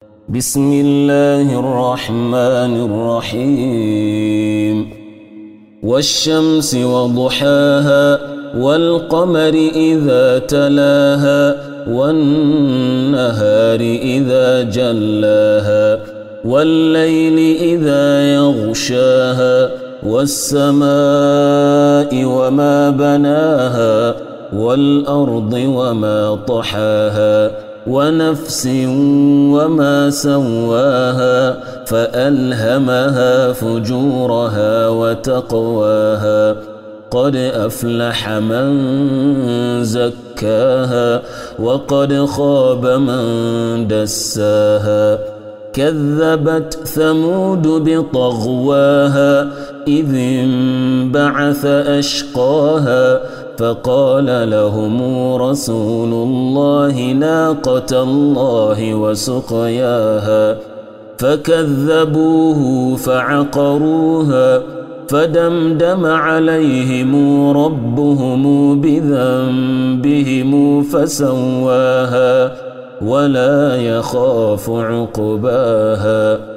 بسم الله الرحمن الرحيم والشمس وضحاها والقمر إذا تلاها والنهار إذا جلاها والليل إذا يغشاها والسماء وما بناها والأرض وما طحاها ونفس وما سواها فألهمها فجورها وتقواها قد أفلح من زكاها وقد خاب من دساها كذبت ثمود بطغواها إذ انبعث أشقاها فقال لهم رسول الله ناقة الله وسقياها فكذبوه فعقروها فدمدم عليهم ربهم بذنبهم فسواها ولا يخاف عقباها